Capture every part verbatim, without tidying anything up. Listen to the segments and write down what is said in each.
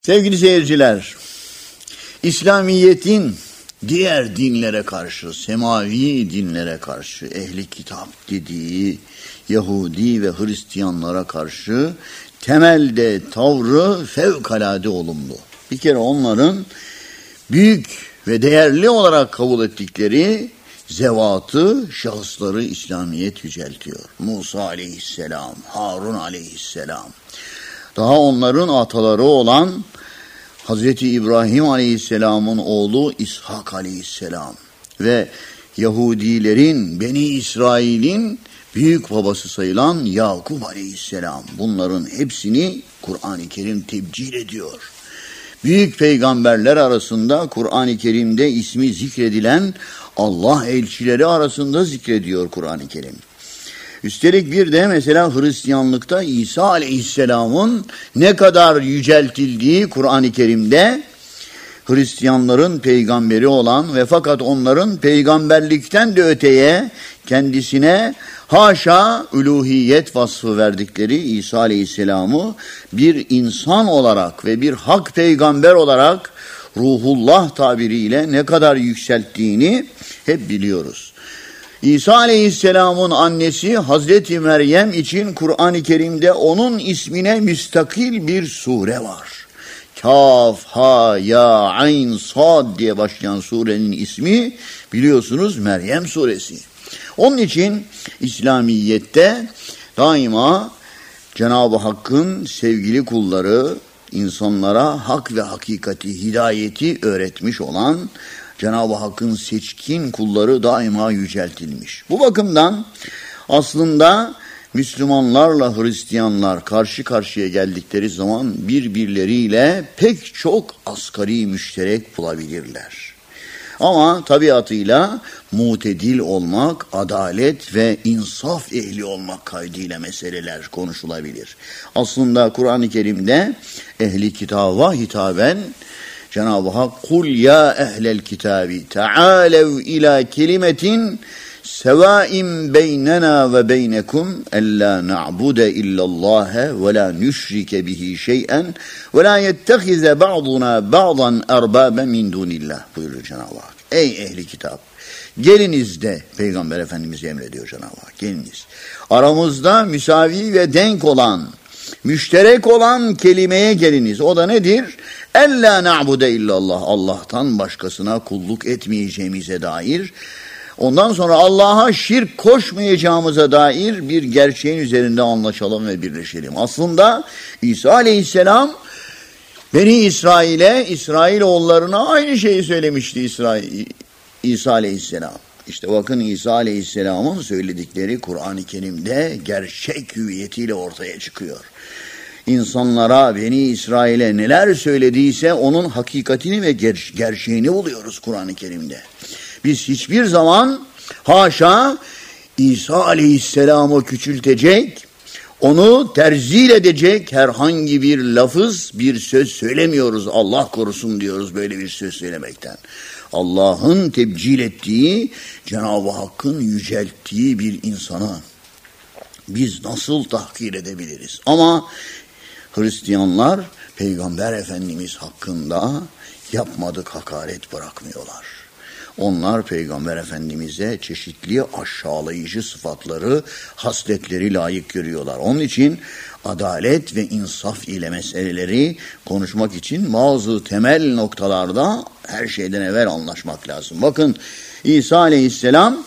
Sevgili seyirciler, İslamiyet'in diğer dinlere karşı, semavi dinlere karşı, ehli kitap dediği Yahudi ve Hristiyanlara karşı temelde tavrı fevkalade olumlu. Bir kere onların büyük ve değerli olarak kabul ettikleri zevatı, şahısları İslamiyet yüceltiyor. Musa aleyhisselam, Harun aleyhisselam. Daha onların ataları olan Hazreti İbrahim aleyhisselamın oğlu İshak aleyhisselam ve Yahudilerin, Beni İsrail'in büyük babası sayılan Yakup aleyhisselam. Bunların hepsini Kur'an-ı Kerim tebcil ediyor. Büyük peygamberler arasında Kur'an-ı Kerim'de ismi zikredilen Allah elçileri arasında zikrediyor Kur'an-ı Kerim. Üstelik bir de mesela Hristiyanlıkta İsa Aleyhisselam'ın ne kadar yüceltildiği Kur'an-ı Kerim'de Hristiyanların peygamberi olan ve fakat onların peygamberlikten de öteye kendisine haşa uluhiyet vasfı verdikleri İsa Aleyhisselam'ı bir insan olarak ve bir hak peygamber olarak ruhullah tabiriyle ne kadar yükselttiğini hep biliyoruz. İsa Aleyhisselam'ın annesi Hazreti Meryem için Kur'an-ı Kerim'de onun ismine müstakil bir sure var. Kaf, ha, ya, ayn, sad diye başlayan surenin ismi biliyorsunuz Meryem suresi. Onun için İslamiyet'te daima Cenab-ı Hakk'ın sevgili kulları insanlara hak ve hakikati, hidayeti öğretmiş olan Cenab-ı Hakk'ın seçkin kulları daima yüceltilmiş. Bu bakımdan aslında Müslümanlarla Hristiyanlar karşı karşıya geldikleri zaman birbirleriyle pek çok asgari müşterek bulabilirler. Ama tabiatıyla mutedil olmak, adalet ve insaf ehli olmak kaydıyla meseleler konuşulabilir. Aslında Kur'an-ı Kerim'de ehli kitaba hitaben Cenab-ı Hak kul ya ehlel kitabi taalev ila kelimetin sevaim beynena ve beynekum ella na'bude illallâhe ve la nüşrike bihi şey'en ve la yettehize ba'duna ba'dan erbâbe min dunillah buyuruyor Cenab-ı Hak. Ey ehli kitap, geliniz de Peygamber Efendimiz emrediyor Cenab-ı Hak. Geliniz. Aramızda müsavi ve denk olan, müşterek olan kelimeye geliniz. O da nedir? Ella na'bude illallah. Allah'tan başkasına kulluk etmeyeceğimize dair, ondan sonra Allah'a şirk koşmayacağımıza dair bir gerçeğin üzerinde anlaşalım ve birleşelim. Aslında İsa Aleyhisselam Beni İsrail'e, İsrailoğullarına aynı şeyi söylemişti İsrail, İsa Aleyhisselam. İşte bakın İsa Aleyhisselam'ın söyledikleri Kur'an-ı Kerim'de gerçek hüviyetiyle ortaya çıkıyor. İnsanlara, Beni İsrail'e neler söylediyse onun hakikatini ve ger- gerçeğini buluyoruz Kur'an-ı Kerim'de. Biz hiçbir zaman haşa İsa Aleyhisselam'ı küçültecek, onu terzil edecek herhangi bir lafız, bir söz söylemiyoruz. Allah korusun diyoruz böyle bir söz söylemekten. Allah'ın tebcil ettiği, Cenab-ı Hakk'ın yücelttiği bir insana biz nasıl tahkir edebiliriz? Ama Hristiyanlar Peygamber Efendimiz hakkında yapmadık hakaret bırakmıyorlar. Onlar Peygamber Efendimiz'e çeşitli aşağılayıcı sıfatları, hasletleri layık görüyorlar. Onun için adalet ve insaf ile meseleleri konuşmak için bazı temel noktalarda her şeyden evvel anlaşmak lazım. Bakın İsa Aleyhisselam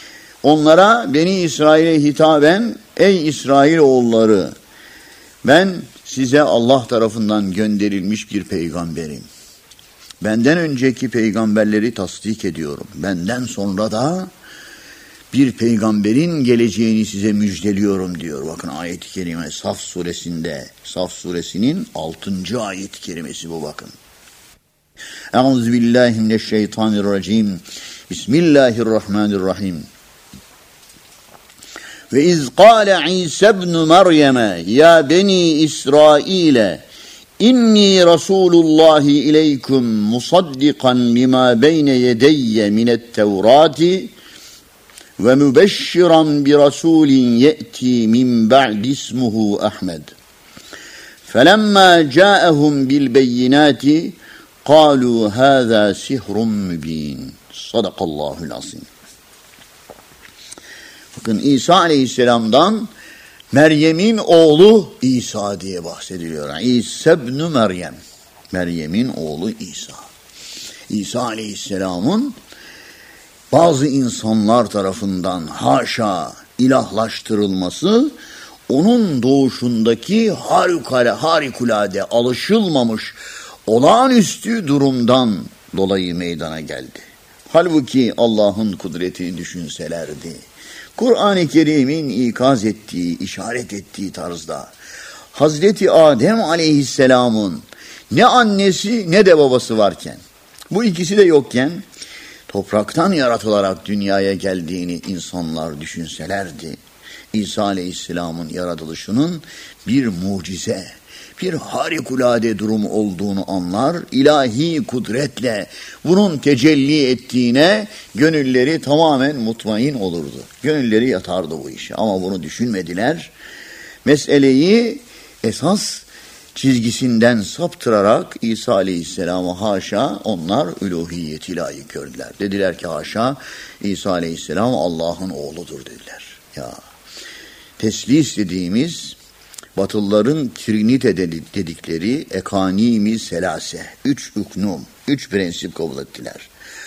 onlara Beni İsrail'e hitaben ey İsrailoğulları ben size Allah tarafından gönderilmiş bir peygamberim. Benden önceki peygamberleri tasdik ediyorum. Benden sonra da bir peygamberin geleceğini size müjdeliyorum diyor. Bakın ayet-i kerime Saf suresinde, Saf suresinin altıncı ayet-i kerimesi bu bakın. Euzubillahimineşşeytanirracim. Bismillahirrahmanirrahim. Ve iz kâle İsa ibn Meryem'e ya beni İsrail'e İnni Rasulullahi ileykum musaddikan lima beyne yedeyye minet tevrati ve mübeşşiran bi rasulin ye'ti min ba'di ismuhu Ahmed. فَلَمَّا جَاءَهُمْ بِالْبَيِّنَاتِ قَالُوا هَذَا سِحْرٌ مُب۪ينٌ. Sadakallahul azim. Bakın İsa Aleyhisselam'dan Meryem'in oğlu İsa diye bahsediliyor. İsa ibn Meryem. Meryem'in oğlu İsa. İsa Aleyhisselam'ın bazı insanlar tarafından haşa ilahlaştırılması, onun doğuşundaki harikulade, harikulade alışılmamış olağanüstü durumdan dolayı meydana geldi. Halbuki Allah'ın kudretini düşünselerdi, Kur'an-ı Kerim'in ikaz ettiği, işaret ettiği tarzda Hazreti Adem Aleyhisselam'ın ne annesi ne de babası varken, bu ikisi de yokken topraktan yaratılarak dünyaya geldiğini insanlar düşünselerdi, İsa Aleyhisselam'ın yaratılışının bir mucize, bir harikulade durum olduğunu anlar, ilahi kudretle bunun tecelli ettiğine gönülleri tamamen mutmain olurdu. Gönülleri yatardı bu işe ama bunu düşünmediler. Meseleyi esas çizgisinden saptırarak İsa Aleyhisselam'ı haşa onlar üluhiyeti layık gördüler. Dediler ki haşa İsa Aleyhisselam Allah'ın oğludur dediler. Ya teslis dediğimiz Batılıların Trinite dedikleri ekanimi selase, üç hüknüm, üç prensip kabul ettiler.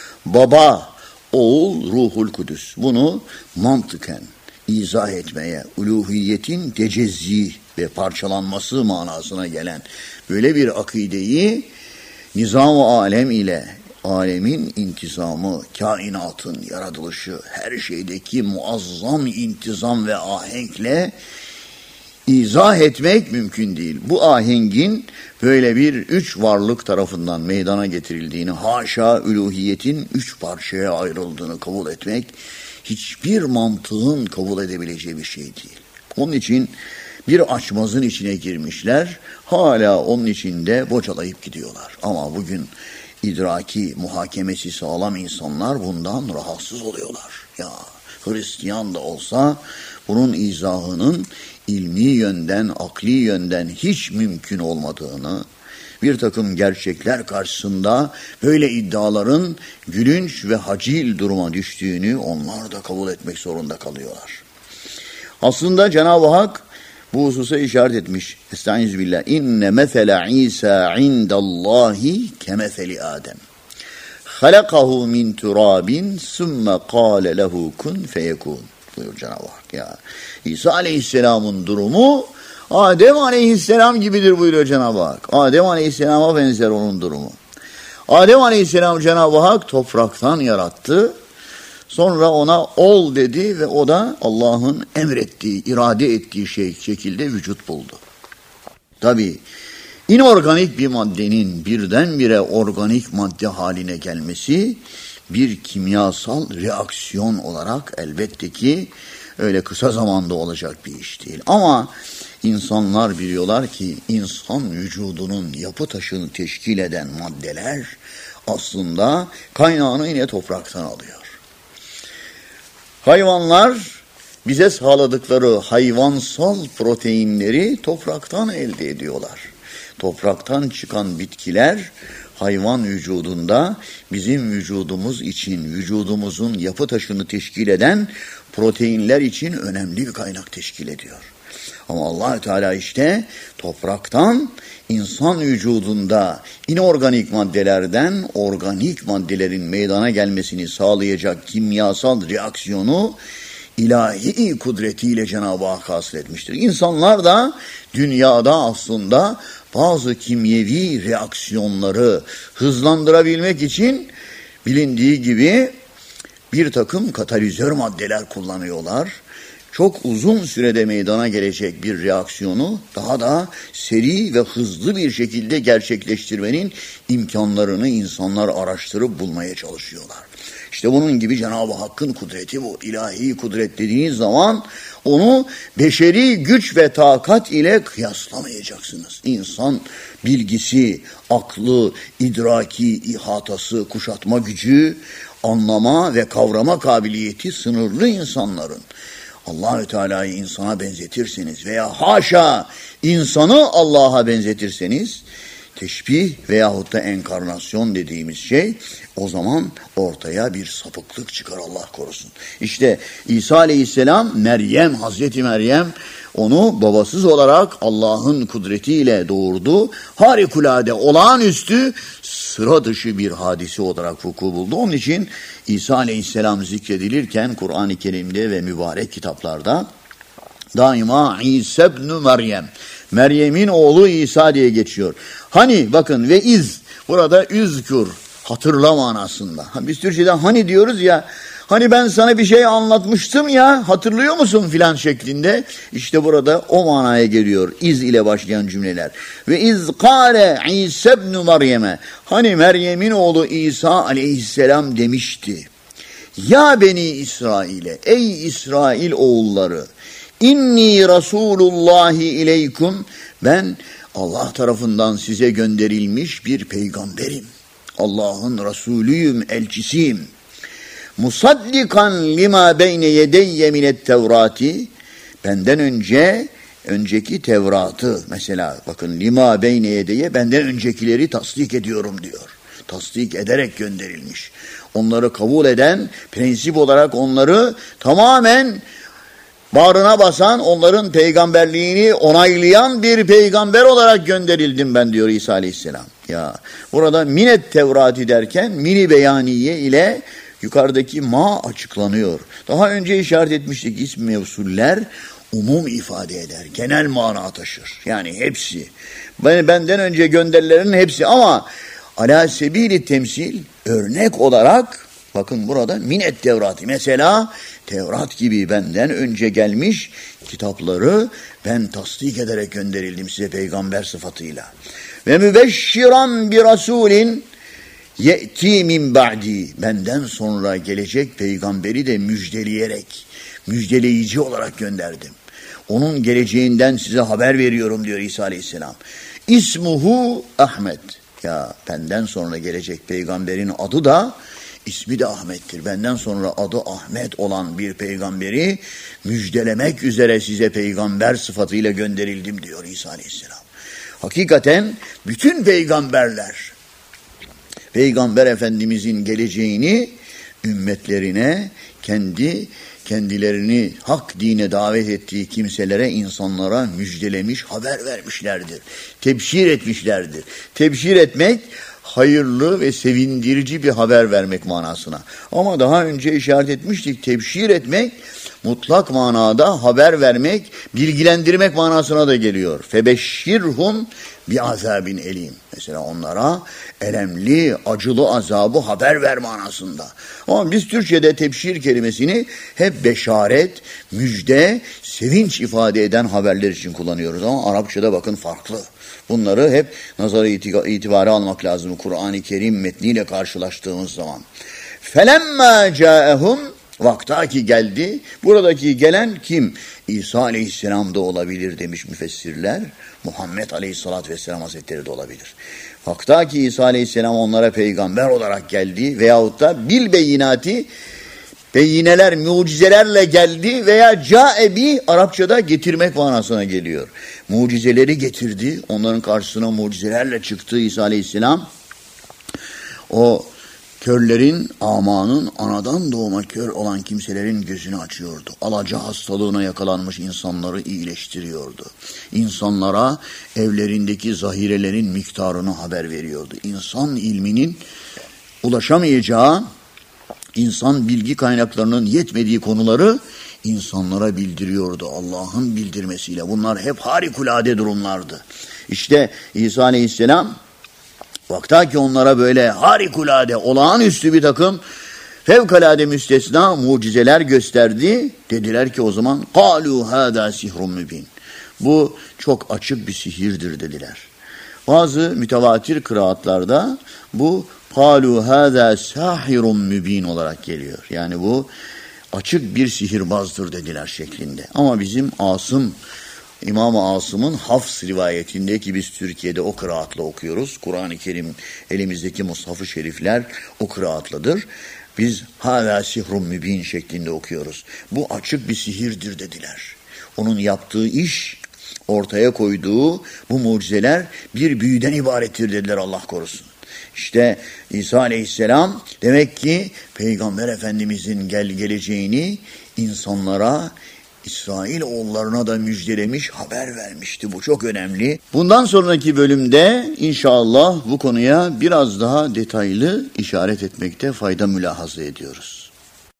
Baba, oğul, ruhul kudüs. Bunu mantıken izah etmeye, uluhiyetin tecezzi ve parçalanması manasına gelen böyle bir akideyi nizam-ı alem ile alemin intizamı, kainatın yaratılışı, her şeydeki muazzam intizam ve ahenkle izah etmek mümkün değil. Bu ahengin böyle bir üç varlık tarafından meydana getirildiğini, haşa üluhiyetin üç parçaya ayrıldığını kabul etmek hiçbir mantığın kabul edebileceği bir şey değil. Onun için bir açmazın içine girmişler, hala onun içinde bocalayıp gidiyorlar. Ama bugün idraki, muhakemesi sağlam insanlar bundan rahatsız oluyorlar. Ya Hristiyan da olsa bunun izahının ilmi yönden, akli yönden hiç mümkün olmadığını, bir takım gerçekler karşısında böyle iddiaların gülünç ve hacil duruma düştüğünü onlar da kabul etmek zorunda kalıyorlar. Aslında Cenab-ı Hak bu hususa işaret etmiş. Estağfirullah. İnne mesele İsa indallahi kemeseli Adem. Halakahu min turabin sümme kâle lehu kun feyekûn. Buyur Cenab-ı Hak ya. İsa Aleyhisselam'ın durumu Adem Aleyhisselam gibidir buyuruyor Cenab-ı Hak. Adem Aleyhisselam'a benzer onun durumu. Adem Aleyhisselam Cenab-ı Hak topraktan yarattı. Sonra ona ol dedi ve o da Allah'ın emrettiği, irade ettiği şey şekilde vücut buldu. Tabii inorganik bir maddenin birdenbire organik madde haline gelmesi bir kimyasal reaksiyon olarak elbette ki öyle kısa zamanda olacak bir iş değil. Ama insanlar biliyorlar ki insan vücudunun yapı taşını teşkil eden maddeler aslında kaynağını yine topraktan alıyor. Hayvanlar bize sağladıkları hayvansal proteinleri topraktan elde ediyorlar. Topraktan çıkan bitkiler hayvan vücudunda bizim vücudumuz için, vücudumuzun yapı taşını teşkil eden proteinler için önemli bir kaynak teşkil ediyor. Ama Allah Teala işte topraktan insan vücudunda inorganik maddelerden organik maddelerin meydana gelmesini sağlayacak kimyasal reaksiyonu ilahi kudretiyle Cenab-ı Hak hasıl etmiştir. İnsanlar da dünyada aslında bazı kimyevi reaksiyonları hızlandırabilmek için bilindiği gibi bir takım katalizör maddeler kullanıyorlar. Çok uzun sürede meydana gelecek bir reaksiyonu daha da seri ve hızlı bir şekilde gerçekleştirmenin imkanlarını insanlar araştırıp bulmaya çalışıyorlar. İşte bunun gibi Cenab-ı Hakk'ın kudreti bu. İlahi kudret dediğiniz zaman onu beşeri güç ve takat ile kıyaslamayacaksınız. İnsan bilgisi, aklı, idraki, ihatası, kuşatma gücü, anlama ve kavrama kabiliyeti sınırlı insanların. Allahü Teala'yı insana benzetirseniz veya haşa insanı Allah'a benzetirseniz, teşbih veyahut da enkarnasyon dediğimiz şey, o zaman ortaya bir sapıklık çıkar, Allah korusun. İşte İsa Aleyhisselam, Meryem, Hazreti Meryem onu babasız olarak Allah'ın kudretiyle doğurdu. Harikulade, olağanüstü, sıra dışı bir hadise olarak vuku buldu. Onun için İsa Aleyhisselam zikredilirken Kur'an-ı Kerim'de ve mübarek kitaplarda daima İsa ibn Meryem, Meryem'in oğlu İsa diye geçiyor. Hani bakın, ve iz, burada üzkür, hatırla manasında. Biz Türkçe'de hani diyoruz ya, hani ben sana bir şey anlatmıştım ya, hatırlıyor musun filan şeklinde. İşte burada o manaya geliyor iz ile başlayan cümleler. Ve iz kâle İsa ibn Meryem'e, hani Meryem'in oğlu İsa Aleyhisselam demişti. Ya beni İsrail'e, ey İsrail oğulları, İnni Rasulullahi ileykum, ben Allah tarafından size gönderilmiş bir peygamberim. Allah'ın Resulüyüm, elçisiyim. Musaddikan lima beyne yedeyye minet tevrati, benden önce önceki Tevrat'ı, mesela bakın, lima beyne yedeyye, benden öncekileri tasdik ediyorum diyor. Tasdik ederek gönderilmiş. Onları kabul eden, prensip olarak onları tamamen bağrına basan, onların peygamberliğini onaylayan bir peygamber olarak gönderildim ben diyor İsa Aleyhisselam. Ya burada minet Tevrati derken mini beyaniye ile yukarıdaki ma açıklanıyor. Daha önce işaret etmiştik, ism mevsuller umum ifade eder, genel mana taşır. Yani hepsi, benden önce gönderilerin hepsi, ama ala sebili temsil, örnek olarak bakın burada minet Tevrati, mesela Tevrat gibi benden önce gelmiş kitapları ben tasdik ederek gönderildim size peygamber sıfatıyla. Ve mübeşşiran bir rasulin ye'ti min ba'di, benden sonra gelecek peygamberi de müjdeleyerek, müjdeleyici olarak gönderdim. Onun geleceğinden size haber veriyorum diyor İsa Aleyhisselam. İsmuhu Ahmet, ya benden sonra gelecek peygamberin adı da, İsmi de Ahmet'tir. Benden sonra adı Ahmet olan bir peygamberi müjdelemek üzere size peygamber sıfatıyla gönderildim diyor İsa Aleyhisselam. Hakikaten bütün peygamberler, Peygamber Efendimizin geleceğini ümmetlerine, kendi kendilerini hak dine davet ettiği kimselere, insanlara müjdelemiş, haber vermişlerdir. Tebşir etmişlerdir. Tebşir etmek, hayırlı ve sevindirici bir haber vermek manasına. Ama daha önce işaret etmiştik, tebşir etmek mutlak manada haber vermek, bilgilendirmek manasına da geliyor. Febeşşirhum bi azabin elim. Mesela onlara elemli, acılı azabı haber ver manasında. Ama biz Türkçe'de tebşir kelimesini hep beşaret, müjde, sevinç ifade eden haberler için kullanıyoruz. Ama Arapçada bakın farklı. Bunları hep nazara itibara almak lazım Kur'an-ı Kerim metniyle karşılaştığımız zaman. Felemma caehum, vaktaki geldi. Buradaki gelen kim? İsa Aleyhisselam da olabilir demiş müfessirler. Muhammed Aleyhisselatü Vesselam Hazretleri de olabilir. Vaktaki İsa Aleyhisselam onlara peygamber olarak geldi veyahut da bil beyinati, beyineler, mucizelerle geldi veya caebi Arapçada getirmek manasına geliyor. Mucizeleri getirdi. Onların karşısına mucizelerle çıktı İsa Aleyhisselam. O körlerin, amanın, anadan doğma kör olan kimselerin gözünü açıyordu. Alaca hastalığına yakalanmış insanları iyileştiriyordu. İnsanlara evlerindeki zahirelerin miktarını haber veriyordu. İnsan ilminin ulaşamayacağı, İnsan bilgi kaynaklarının yetmediği konuları insanlara bildiriyordu Allah'ın bildirmesiyle. Bunlar hep harikulade durumlardı. İşte İsa Aleyhisselam vaktaki onlara böyle harikulade, olağanüstü bir takım fevkalade müstesna mucizeler gösterdi. Dediler ki o zaman قَالُوا هَذَا سِحْرٌ مُبِينٌ, bu çok açık bir sihirdir dediler. Bazı mütevatir kıraatlarda bu قَالُوا هَذَا سَاحِرٌ مُبِينٌ olarak geliyor. Yani bu açık bir sihirbazdır dediler şeklinde. Ama bizim Asım İmam-ı Asım'ın Hafs rivayetinde ki biz Türkiye'de o kıraatla okuyoruz. Kur'an-ı Kerim elimizdeki mushaf-ı şerifler o kıraatladır. Biz hâlâ sihrun mübin şeklinde okuyoruz. Bu açık bir sihirdir dediler. Onun yaptığı iş, ortaya koyduğu bu mucizeler bir büyüden ibarettir dediler, Allah korusun. İşte İsa Aleyhisselam demek ki Peygamber Efendimizin gel geleceğini insanlara, İsrail oğullarına da müjdelemiş, haber vermişti. Bu çok önemli. Bundan sonraki bölümde inşallah bu konuya biraz daha detaylı işaret etmekte fayda mülahaza ediyoruz.